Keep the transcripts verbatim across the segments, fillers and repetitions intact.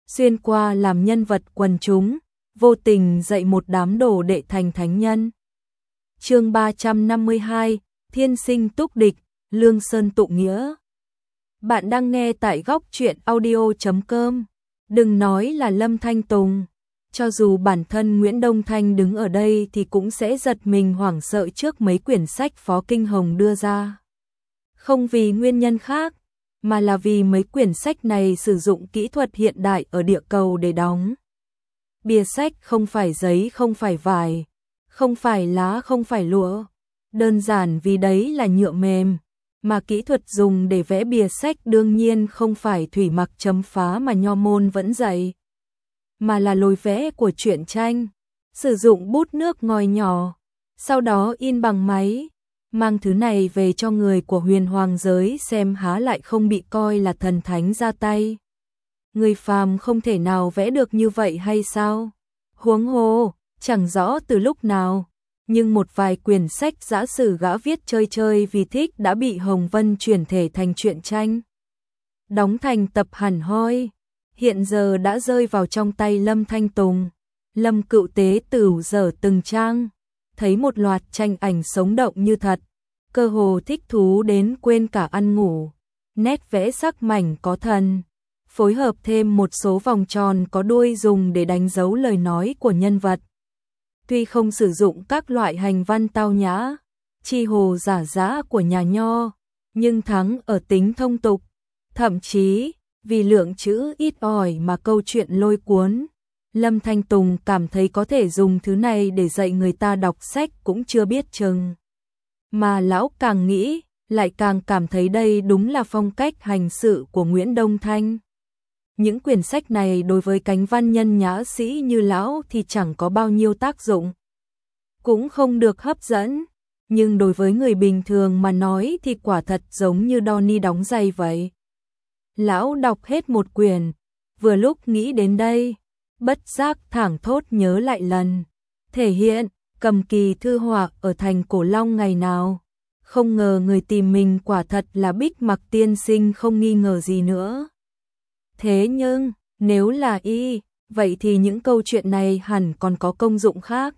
xuyên qua làm nhân vật quần chúng, vô tình dạy một đám đồ đệ thành thánh nhân. Chương ba trăm năm mươi hai, Thiên sinh túc địch, Lương Sơn tụ nghĩa. Bạn đang nghe tại góc truyện audio chấm com. Đừng nói là Lâm Thanh Tùng, cho dù bản thân Nguyễn Đông Thanh đứng ở đây thì cũng sẽ giật mình hoảng sợ trước mấy quyển sách Phó Kinh Hồng đưa ra. Không vì nguyên nhân khác, mà là vì mấy quyển sách này sử dụng kỹ thuật hiện đại ở địa cầu để đóng. Bìa sách không phải giấy, không phải vải, không phải lá, không phải lụa, đơn giản vì đấy là nhựa mềm, mà kỹ thuật dùng để vẽ bìa sách đương nhiên không phải thủy mặc chấm phá mà nho môn vẫn dạy, mà là lối vẽ của truyện tranh, sử dụng bút nước ngòi nhỏ, sau đó in bằng máy, mang thứ này về cho người của huyền hoàng giới xem há lại không bị coi là thần thánh ra tay. Người phàm không thể nào vẽ được như vậy hay sao? Huống hồ, chẳng rõ từ lúc nào, nhưng một vài quyển sách giã sử gã viết chơi chơi vì thích đã bị Hồng Vân chuyển thể thành truyện tranh, đóng thành tập hẳn hoi, hiện giờ đã rơi vào trong tay Lâm Thanh Tùng. Lâm Cựu Tế Tửu dở từng trang, thấy một loạt tranh ảnh sống động như thật, cơ hồ thích thú đến quên cả ăn ngủ. Nét vẽ sắc mảnh có thần, phối hợp thêm một số vòng tròn có đuôi dùng để đánh dấu lời nói của nhân vật. Tuy không sử dụng các loại hành văn tao nhã, chi hồ giả dã của nhà nho, nhưng thắng ở tính thông tục, thậm chí vì lượng chữ ít ỏi mà câu chuyện lôi cuốn. Lâm Thanh Tùng cảm thấy có thể dùng thứ này để dạy người ta đọc sách cũng chưa biết chừng. Mà lão càng nghĩ, lại càng cảm thấy đây đúng là phong cách hành sự của Nguyễn Đông Thanh. Những quyển sách này đối với cánh văn nhân nhã sĩ như lão thì chẳng có bao nhiêu tác dụng, cũng không được hấp dẫn, nhưng đối với người bình thường mà nói thì quả thật giống như Donnie đóng giày vậy. Lão đọc hết một quyển, vừa lúc nghĩ đến đây, bất giác thảng thốt nhớ lại lần thể hiện cầm kỳ thư họa ở thành Cổ Long ngày nào, không ngờ người tìm mình quả thật là Bích Mặc tiên sinh, không nghi ngờ gì nữa. Thế nhưng, nếu là y, vậy thì những câu chuyện này hẳn còn có công dụng khác.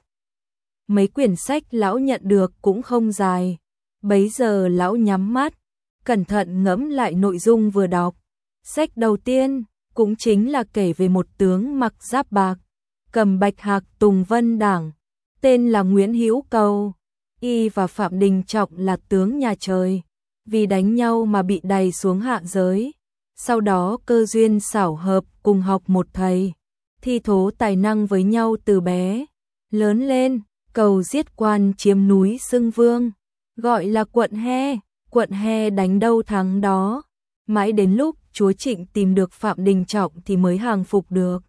Mấy quyển sách lão nhận được cũng không dài, bấy giờ lão nhắm mắt, cẩn thận ngẫm lại nội dung vừa đọc. Sách đầu tiên cũng chính là kể về một tướng mặc giáp bạc, cầm bạch hạc tùng vân đảng, tên là Nguyễn Hữu Cầu. Y và Phạm Đình Trọng là tướng nhà trời, vì đánh nhau mà bị đày xuống hạ giới. Sau đó cơ duyên xảo hợp cùng học một thầy, thi thố tài năng với nhau từ bé. Lớn lên, Cầu giết quan chiếm núi xưng vương, gọi là Quận He. Quận He đánh đâu thắng đó. Mãi đến lúc chúa Trịnh tìm được Phạm Đình Trọng thì mới hàng phục được.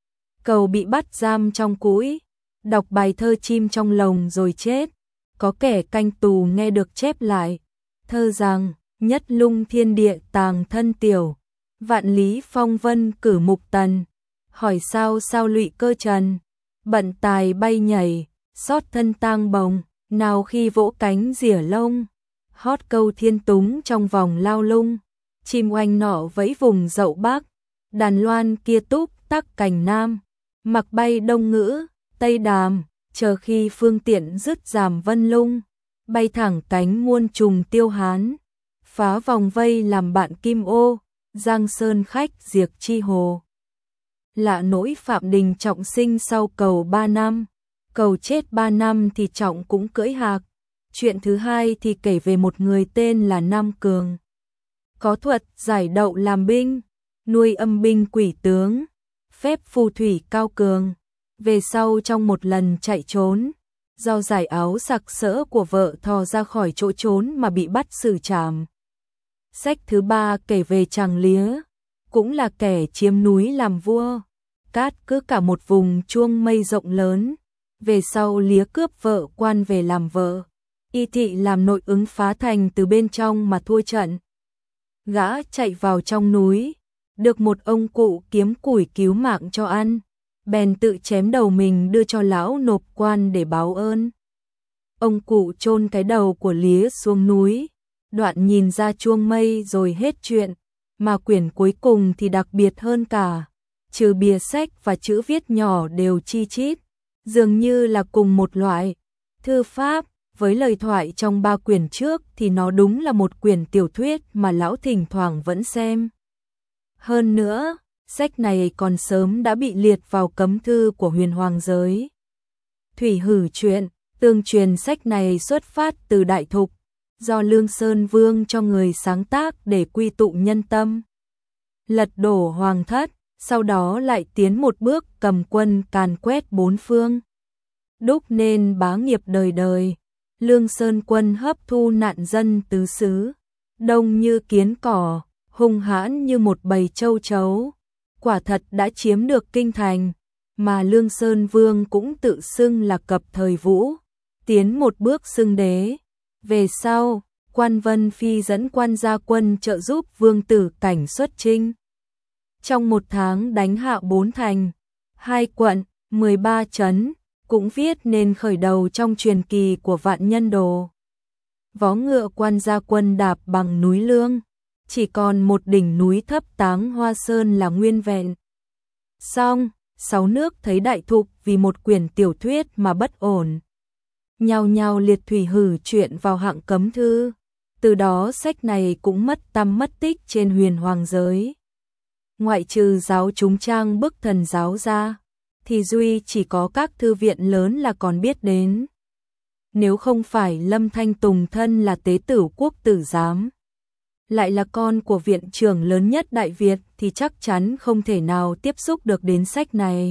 Cầu bị bắt giam trong cũi, đọc bài thơ chim trong lồng rồi chết. Có kẻ canh tù nghe được chép lại, thơ rằng: nhất lung thiên địa tàng thân tiểu, vạn lý phong vân cử mục tần. Hỏi sao sao lụy cơ trần, bận tài bay nhảy, xót thân tang bồng. Nào khi vỗ cánh rỉa lông, hót câu thiên túng trong vòng lao lung. Chim oanh nọ vẫy vùng dậu bắc, đàn loan kia túc tắc cành nam. Mặc bay đông ngữ, tây đàm, chờ khi phương tiện dứt giảm vân lung. Bay thẳng cánh muôn trùng tiêu hán, phá vòng vây làm bạn kim ô. Giang sơn khách diệt chi hồ. Lạ nỗi Phạm Đình Trọng sinh sau Cầu ba năm, Cầu chết ba năm thì Trọng cũng cưỡi hạc. Chuyện thứ hai thì kể về một người tên là Nam Cường, có thuật giải đậu làm binh, nuôi âm binh quỷ tướng, phép phù thủy cao cường. Về sau trong một lần chạy trốn, do giải áo sặc sỡ của vợ thò ra khỏi chỗ trốn mà bị bắt xử trảm. Sách thứ ba kể về Tràng Lía, cũng là kẻ chiếm núi làm vua, cát cứ cả một vùng chuông mây rộng lớn. Về sau Lía cướp vợ quan về làm vợ, y thị làm nội ứng phá thành từ bên trong mà thua trận. Gã chạy vào trong núi, được một ông cụ kiếm củi cứu mạng cho ăn, bèn tự chém đầu mình đưa cho lão nộp quan để báo ơn. Ông cụ chôn cái đầu của Lía xuống núi, đoạn nhìn ra chuông mây rồi hết chuyện, mà quyển cuối cùng thì đặc biệt hơn cả. trừ bìa sách và chữ viết nhỏ đều chi chít, dường như là cùng một loại. Thư pháp, với lời thoại trong ba quyển trước thì nó đúng là một quyển tiểu thuyết mà lão thỉnh thoảng vẫn xem. Hơn nữa, sách này còn sớm đã bị liệt vào cấm thư của huyền hoàng giới. Thủy Hử Truyện, tương truyền sách này xuất phát từ Đại Thục, do Lương Sơn Vương cho người sáng tác để quy tụ nhân tâm, lật đổ hoàng thất, sau đó lại tiến một bước cầm quân càn quét bốn phương, đúc nên bá nghiệp đời đời. Lương Sơn quân hấp thu nạn dân tứ xứ, đông như kiến cỏ, hung hãn như một bầy châu chấu, quả thật đã chiếm được kinh thành, mà Lương Sơn Vương cũng tự xưng là cập thời vũ, tiến một bước xưng đế. Về sau, Quan Vân Phi dẫn quan gia quân trợ giúp Vương Tử Cảnh xuất chinh. Trong một tháng đánh hạ bốn thành, hai quận, mười ba trấn, cũng viết nên khởi đầu trong truyền kỳ của Vạn Nhân Đồ. Vó ngựa quan gia quân đạp bằng núi Lương, chỉ còn một đỉnh núi thấp Táng Hoa Sơn là nguyên vẹn. Xong, sáu nước thấy Đại Thục vì một quyển tiểu thuyết mà bất ổn, nhao nhao liệt Thủy Hử Truyện vào hạng cấm thư. Từ đó sách này cũng mất tăm mất tích trên huyền hoàng giới. Ngoại trừ giáo chúng trang bức thần giáo ra, thì duy chỉ có các thư viện lớn là còn biết đến. Nếu không phải Lâm Thanh Tùng thân là tế tử quốc tử giám, lại là con của viện trưởng lớn nhất Đại Việt thì chắc chắn không thể nào tiếp xúc được đến sách này.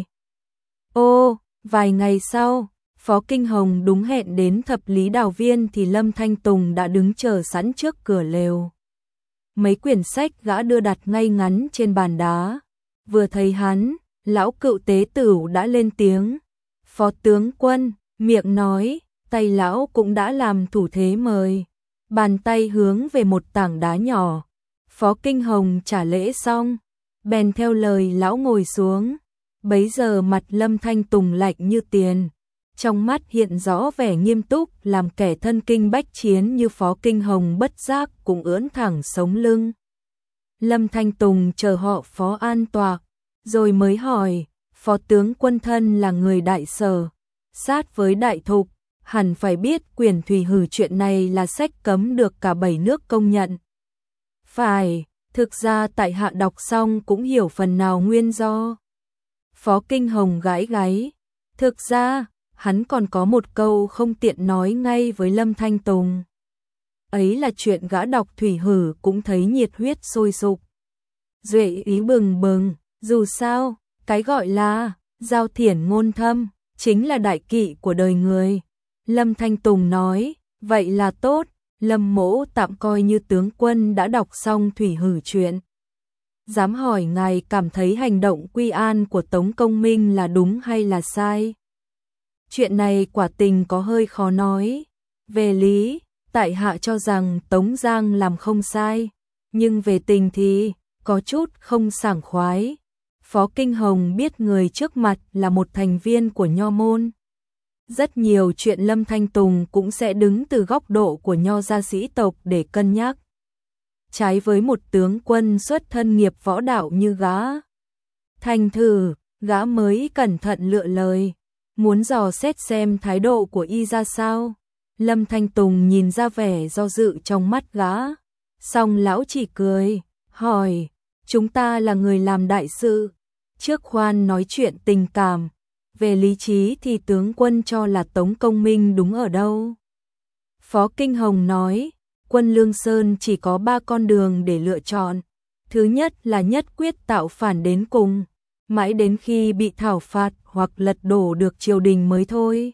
Ô, vài ngày sau, Phó Kinh Hồng đúng hẹn đến Thập Lý Đào Viên thì Lâm Thanh Tùng đã đứng chờ sẵn trước cửa lều. Mấy quyển sách gã đưa đặt ngay ngắn trên bàn đá. Vừa thấy hắn, lão cựu tế tử đã lên tiếng. Phó tướng quân, miệng nói, tay lão cũng đã làm thủ thế mời. Bàn tay hướng về một tảng đá nhỏ. Phó Kinh Hồng trả lễ xong, bèn theo lời lão ngồi xuống. Bấy giờ mặt Lâm Thanh Tùng lạnh như tiền, trong mắt hiện rõ vẻ nghiêm túc, làm kẻ thân kinh bách chiến như Phó Kinh Hồng bất giác cũng ưỡn thẳng sống lưng. Lâm Thanh Tùng chờ họ Phó an tọa, rồi mới hỏi, Phó tướng quân thân là người Đại Sở, sát với Đại Thục, hẳn phải biết quyển Thủy Hử Truyện này là sách cấm được cả bảy nước công nhận. Phải, thực ra tại hạ đọc xong cũng hiểu phần nào nguyên do. Phó Kinh Hồng gãi gáy, thực ra, hắn còn có một câu không tiện nói ngay với Lâm Thanh Tùng. Ấy là chuyện gã đọc Thủy Hử cũng thấy nhiệt huyết sôi sục, duệ ý bừng bừng, dù sao, cái gọi là giao thiển ngôn thâm, chính là đại kỵ của đời người. Lâm Thanh Tùng nói, vậy là tốt, Lâm mỗ tạm coi như tướng quân đã đọc xong Thủy Hử Truyện. Dám hỏi ngài cảm thấy hành động quy an của Tống Công Minh là đúng hay là sai? Chuyện này quả tình có hơi khó nói. Về lý, tại hạ cho rằng Tống Giang làm không sai, nhưng về tình thì có chút không sảng khoái. Phó Kinh Hồng biết người trước mặt là một thành viên của Nho môn. Rất nhiều chuyện Lâm Thanh Tùng cũng sẽ đứng từ góc độ của Nho gia sĩ tộc để cân nhắc. Trái với một tướng quân xuất thân nghiệp võ đạo như gã. Thành thử, gã mới cẩn thận lựa lời, muốn dò xét xem thái độ của y ra sao. Lâm Thanh Tùng nhìn ra vẻ do dự trong mắt gã, xong lão chỉ cười, hỏi, chúng ta là người làm đại sự, trước khoan nói chuyện tình cảm, về lý trí thì tướng quân cho là Tống Công Minh đúng ở đâu? Phó Kinh Hồng nói, quân Lương Sơn chỉ có ba con đường để lựa chọn. Thứ nhất là nhất quyết tạo phản đến cùng, mãi đến khi bị thảo phạt hoặc lật đổ được triều đình mới thôi.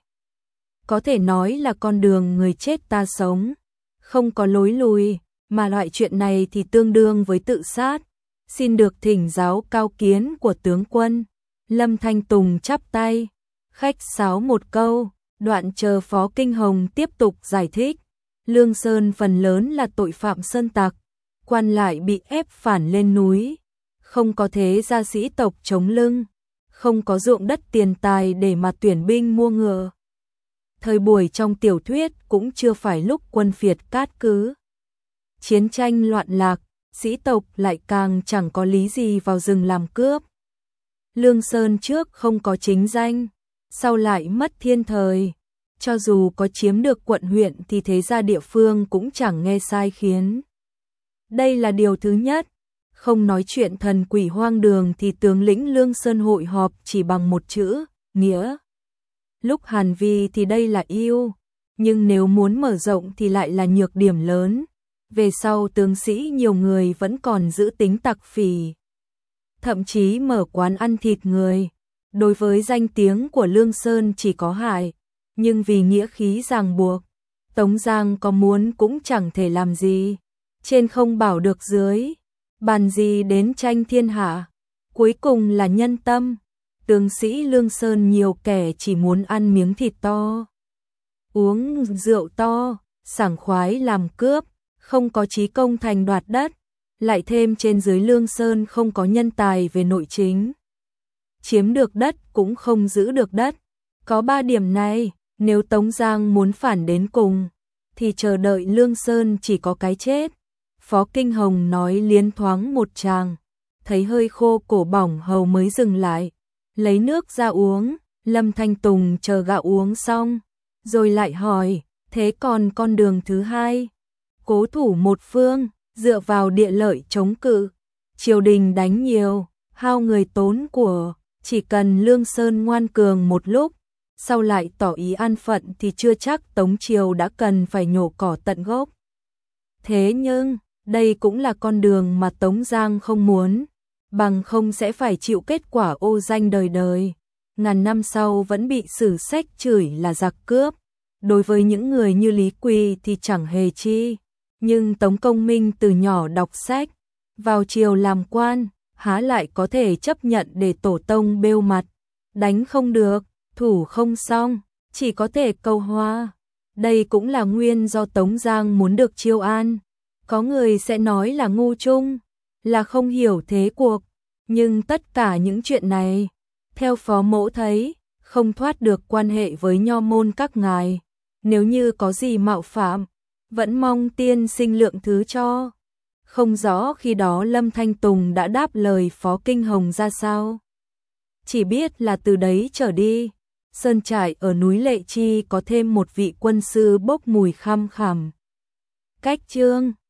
Có thể nói là con đường người chết ta sống, không có lối lùi, mà loại chuyện này thì tương đương với tự sát. Xin được thỉnh giáo cao kiến của tướng quân. Lâm Thanh Tùng chắp tay, khách sáo một câu, đoạn chờ Phó Kinh Hồng tiếp tục giải thích. Lương Sơn phần lớn là tội phạm sơn tặc, quan lại bị ép phản lên núi, không có thế gia sĩ tộc chống lưng, không có ruộng đất tiền tài để mà tuyển binh mua ngựa. Thời buổi trong tiểu thuyết cũng chưa phải lúc quân phiệt cát cứ. Chiến tranh loạn lạc, sĩ tộc lại càng chẳng có lý gì vào rừng làm cướp. Lương Sơn trước không có chính danh, sau lại mất thiên thời. Cho dù có chiếm được quận huyện thì thế gia địa phương cũng chẳng nghe sai khiến. Đây là điều thứ nhất. Không nói chuyện thần quỷ hoang đường thì tướng lĩnh Lương Sơn hội họp chỉ bằng một chữ, nghĩa. Lúc Hàn Vi thì đây là ưu, nhưng nếu muốn mở rộng thì lại là nhược điểm lớn. Về sau tướng sĩ nhiều người vẫn còn giữ tính tặc phỉ, thậm chí mở quán ăn thịt người. Đối với danh tiếng của Lương Sơn chỉ có hại, nhưng vì nghĩa khí ràng buộc, Tống Giang có muốn cũng chẳng thể làm gì. Trên không bảo được dưới, bàn gì đến tranh thiên hạ, cuối cùng là nhân tâm. Tướng sĩ Lương Sơn nhiều kẻ chỉ muốn ăn miếng thịt to, uống rượu to, sảng khoái làm cướp, không có chí công thành đoạt đất. Lại thêm trên dưới Lương Sơn không có nhân tài về nội chính, chiếm được đất cũng không giữ được đất. Có ba điểm này, nếu Tống Giang muốn phản đến cùng, thì chờ đợi Lương Sơn chỉ có cái chết. Phó Kinh Hồng nói liến thoáng một tràng, thấy hơi khô cổ bỏng hầu mới dừng lại, lấy nước ra uống. Lâm Thanh Tùng chờ gạo uống xong, rồi lại hỏi, thế còn con đường thứ hai? Cố thủ một phương, dựa vào địa lợi chống cự, triều đình đánh nhiều, hao người tốn của, chỉ cần Lương Sơn ngoan cường một lúc, sau lại tỏ ý an phận thì chưa chắc Tống triều đã cần phải nhổ cỏ tận gốc. Thế nhưng, đây cũng là con đường mà Tống Giang không muốn, bằng không sẽ phải chịu kết quả ô danh đời đời. Ngàn năm sau vẫn bị sử sách chửi là giặc cướp. Đối với những người như Lý Quỳ thì chẳng hề chi. Nhưng Tống Công Minh từ nhỏ đọc sách, vào triều làm quan, há lại có thể chấp nhận để tổ tông bêu mặt. Đánh không được, thủ không xong, chỉ có thể cầu hoa. Đây cũng là nguyên do Tống Giang muốn được chiêu an. Có người sẽ nói là ngu chung, là không hiểu thế cuộc. Nhưng tất cả những chuyện này, theo Phó Mỗ thấy, không thoát được quan hệ với nho môn các ngài. Nếu như có gì mạo phạm, vẫn mong tiên sinh lượng thứ cho. Không rõ khi đó Lâm Thanh Tùng đã đáp lời Phó Kinh Hồng ra sao. Chỉ biết là từ đấy trở đi, sơn trại ở núi Lệ Chi có thêm một vị quân sư bốc mùi khăm khẳm. Cách chương